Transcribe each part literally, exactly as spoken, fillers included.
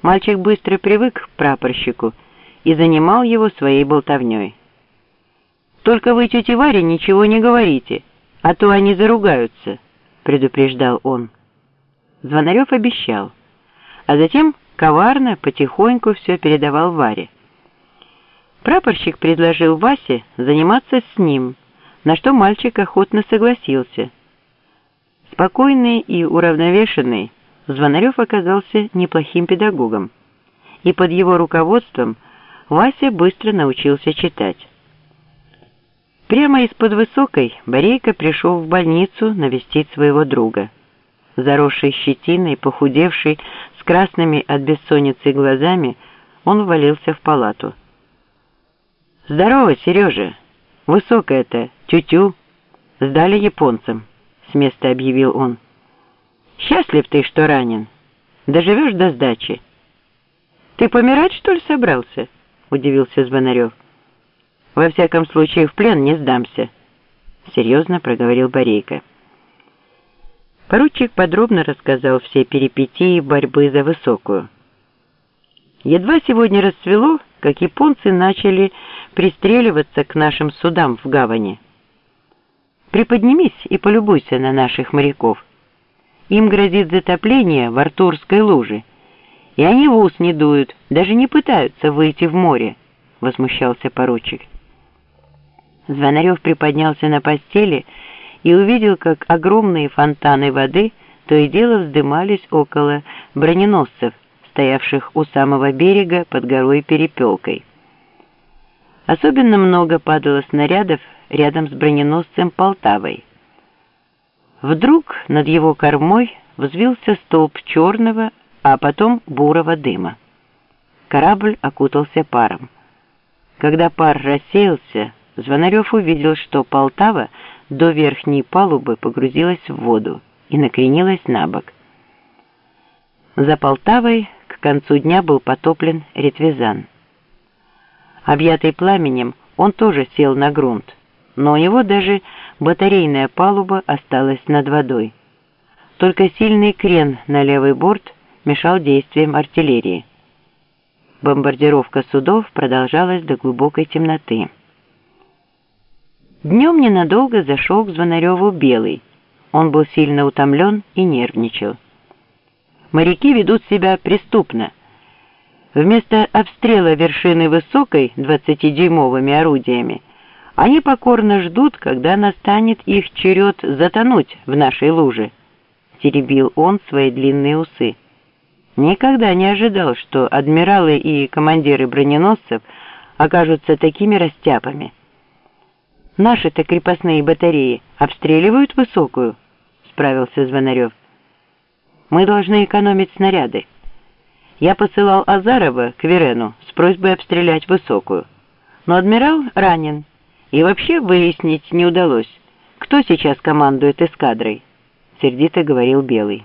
Мальчик быстро привык к прапорщику и занимал его своей болтовней. «Только вы, тете Варе, ничего не говорите, а то они заругаются», — предупреждал он. Звонарев обещал, а затем коварно, потихоньку все передавал Варе. Прапорщик предложил Васе заниматься с ним, на что мальчик охотно согласился. Спокойный и уравновешенный, Звонарев оказался неплохим педагогом, и под его руководством Вася быстро научился читать. Прямо из-под Высокой Борейка пришел в больницу навестить своего друга. Заросший щетиной, похудевший, с красными от бессонницы глазами, он ввалился в палату. «Здорово, Сережа! Высокая-то, тю-тю! Сдали японцам!» — с места объявил он. «Счастлив ты, что ранен. Доживешь до сдачи». «Ты помирать, что ли, собрался?» — удивился Звонарев. «Во всяком случае, в плен не сдамся», — серьезно проговорил Борейка. Поручик подробно рассказал все перипетии борьбы за Высокую. Едва сегодня расцвело, как японцы начали пристреливаться к нашим судам в гавани. Приподнимись и полюбуйся на наших моряков. Им грозит затопление в Артурской луже, и они в ус не дуют, даже не пытаются выйти в море, — возмущался поручик. Звонарев приподнялся на постели и увидел, как огромные фонтаны воды то и дело вздымались около броненосцев, стоявших у самого берега под горой Перепелкой. Особенно много падало снарядов рядом с броненосцем Полтавой. Вдруг над его кормой взвился столб черного, а потом бурого дыма. Корабль окутался паром. Когда пар рассеялся, Звонарев увидел, что Полтава до верхней палубы погрузилась в воду и накренилась на бок. За Полтавой к концу дня был потоплен Ретвизан. Объятый пламенем, он тоже сел на грунт, но у него даже батарейная палуба осталась над водой. Только сильный крен на левый борт мешал действиям артиллерии. Бомбардировка судов продолжалась до глубокой темноты. Днем ненадолго зашел к Звонареву Белый. Он был сильно утомлен и нервничал. Моряки ведут себя преступно. Вместо обстрела вершины Высокой двадцатидюймовыми орудиями они покорно ждут, когда настанет их черед затонуть в нашей луже, — теребил он свои длинные усы. Никогда не ожидал, что адмиралы и командиры броненосцев окажутся такими растяпами. «Наши-то крепостные батареи обстреливают Высокую?» — справился Звонарев. «Мы должны экономить снаряды. Я посылал Азарова к Верену с просьбой обстрелять Высокую, но адмирал ранен, и вообще выяснить не удалось, кто сейчас командует эскадрой», — сердито говорил Белый.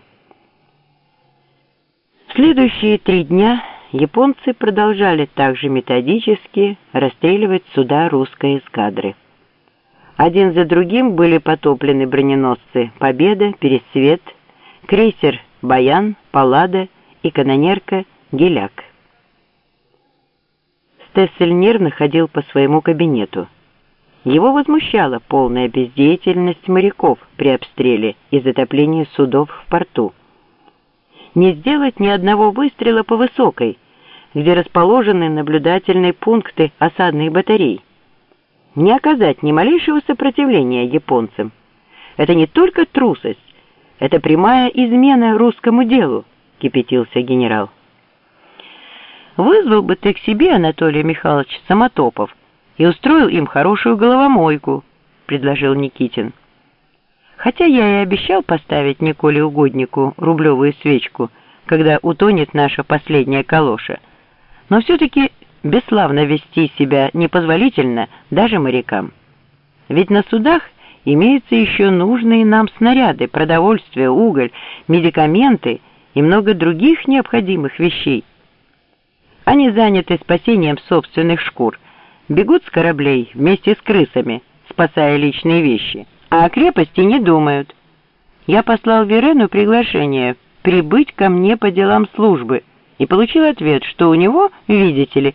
В следующие три дня японцы продолжали также методически расстреливать суда русской эскадры. Один за другим были потоплены броненосцы «Победа», «Пересвет», крейсер «Баян», «Паллада» и канонерка «Геляк». Стессель нервно ходил по своему кабинету. Его возмущала полная бездеятельность моряков при обстреле и затоплении судов в порту. Не сделать ни одного выстрела по Высокой, где расположены наблюдательные пункты осадных батарей. Не оказать ни малейшего сопротивления японцам. Это не только трусость, это прямая измена русскому делу, кипятился генерал. Вызвал бы ты к себе, Анатолий Михайлович, Самотопов, и устроил им хорошую головомойку, предложил Никитин. Хотя я и обещал поставить Николе Угоднику рублевую свечку, когда утонет наша последняя калоша, но все-таки бесславно вести себя непозволительно даже морякам. Ведь на судах имеются еще нужные нам снаряды, продовольствие, уголь, медикаменты и много других необходимых вещей. Они заняты спасением собственных шкур, бегут с кораблей вместе с крысами, спасая личные вещи, а о крепости не думают. Я послал Верену приглашение прибыть ко мне по делам службы и получил ответ, что у него, видите ли,